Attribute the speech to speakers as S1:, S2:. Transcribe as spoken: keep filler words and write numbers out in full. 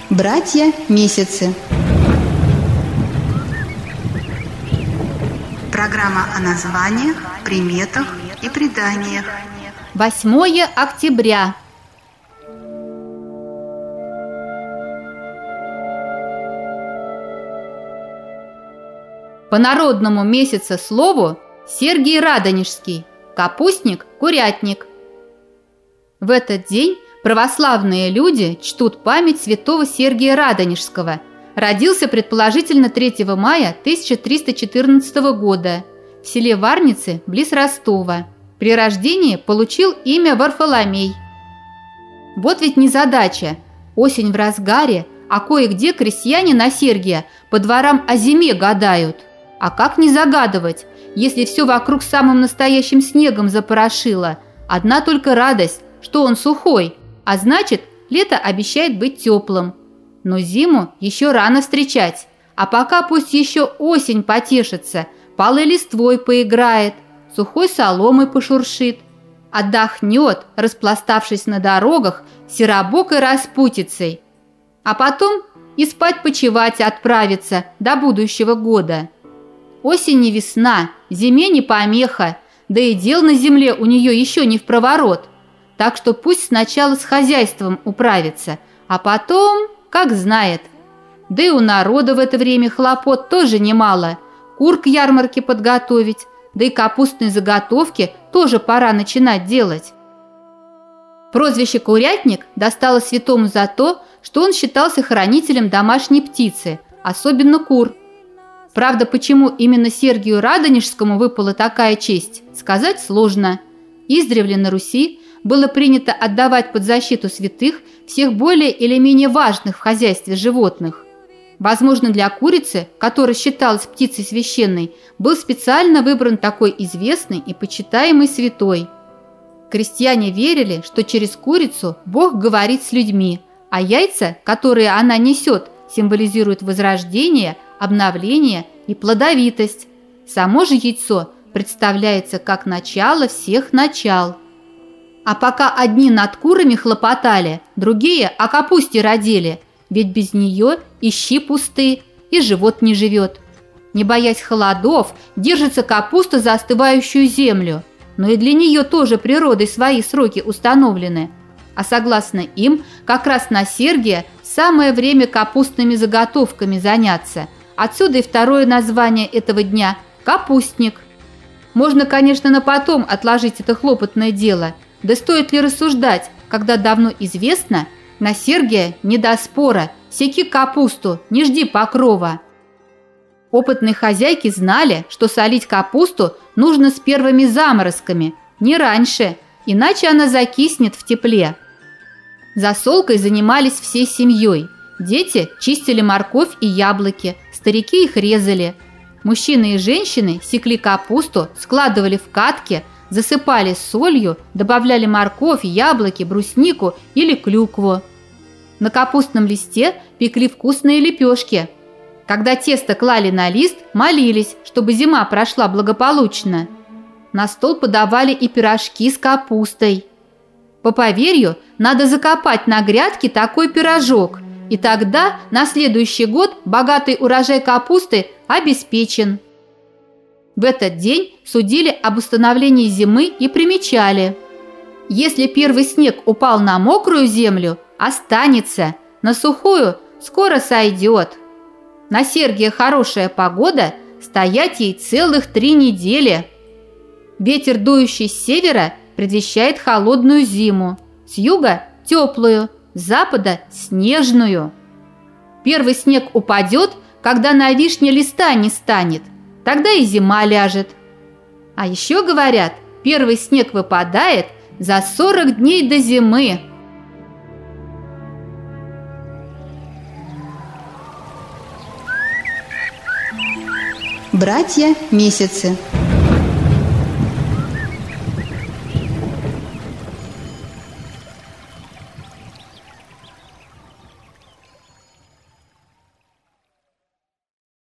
S1: Братья месяцы. Программа о названиях, приметах и преданиях.
S2: восьмое октября. По народному месяцеслову Сергий Радонежский, капустник, курятник. В этот день православные люди чтут память святого Сергия Радонежского. Родился предположительно третьего мая тысяча триста четырнадцатого года в селе Варницы близ Ростова. При рождении получил имя Варфоломей. Вот ведь незадача. Осень в разгаре, а кое-где крестьяне на Сергия по дворам о зиме гадают. А как не загадывать, если все вокруг самым настоящим снегом запорошило? Одна только радость, что он сухой, а значит, лето обещает быть теплым. Но зиму еще рано встречать, а пока пусть еще осень потешится, палой листвой поиграет, сухой соломой пошуршит, отдохнет, распластавшись на дорогах серобокой распутицей, а потом и спать-почевать отправится до будущего года. Осень не весна, зиме не помеха, да и дел на земле у нее еще не впроворот, так что пусть сначала с хозяйством управится, а потом, как знает. Да и у народа в это время хлопот тоже немало, кур к ярмарке подготовить, да и капустные заготовки тоже пора начинать делать. Прозвище «Курятник» досталось святому за то, что он считался хранителем домашней птицы, особенно кур. Правда, почему именно Сергию Радонежскому выпала такая честь, сказать сложно. Издревле на Руси было принято отдавать под защиту святых всех более или менее важных в хозяйстве животных. Возможно, для курицы, которая считалась птицей священной, был специально выбран такой известный и почитаемый святой. Крестьяне верили, что через курицу Бог говорит с людьми, а яйца, которые она несет, символизируют возрождение, обновление и плодовитость. Само же яйцо представляется как начало всех начал. А пока одни над курами хлопотали, другие о капусте родили, ведь без нее и щи пусты, и живот не живет. Не боясь холодов, держится капуста за остывающую землю, но и для нее тоже природой свои сроки установлены. А согласно им, как раз на Сергия самое время капустными заготовками заняться. Отсюда и второе название этого дня – капустник. Можно, конечно, на потом отложить это хлопотное дело, да стоит ли рассуждать, когда давно известно, на Сергия не до спора, секи капусту, не жди покрова. Опытные хозяйки знали, что солить капусту нужно с первыми заморозками, не раньше, иначе она закиснет в тепле. Засолкой занимались всей семьей. Дети чистили морковь и яблоки, старики их резали. Мужчины и женщины секли капусту, складывали в катки, засыпали солью, добавляли морковь, яблоки, бруснику или клюкву. На капустном листе пекли вкусные лепешки. Когда тесто клали на лист, молились, чтобы зима прошла благополучно. На стол подавали и пирожки с капустой. По поверью, надо закопать на грядке такой пирожок, и тогда на следующий год богатый урожай капусты обеспечен. В этот день судили об установлении зимы и примечали: если первый снег упал на мокрую землю, останется, на сухую скоро сойдет. На Сергия хорошая погода, стоять ей целых три недели. Ветер, дующий с севера, предвещает холодную зиму, с юга – теплую, с запада – снежную. Первый снег упадет, когда на вишне листа не станет, тогда и зима ляжет. А еще говорят, первый снег выпадает за сорок дней до зимы.
S1: Братья месяцы.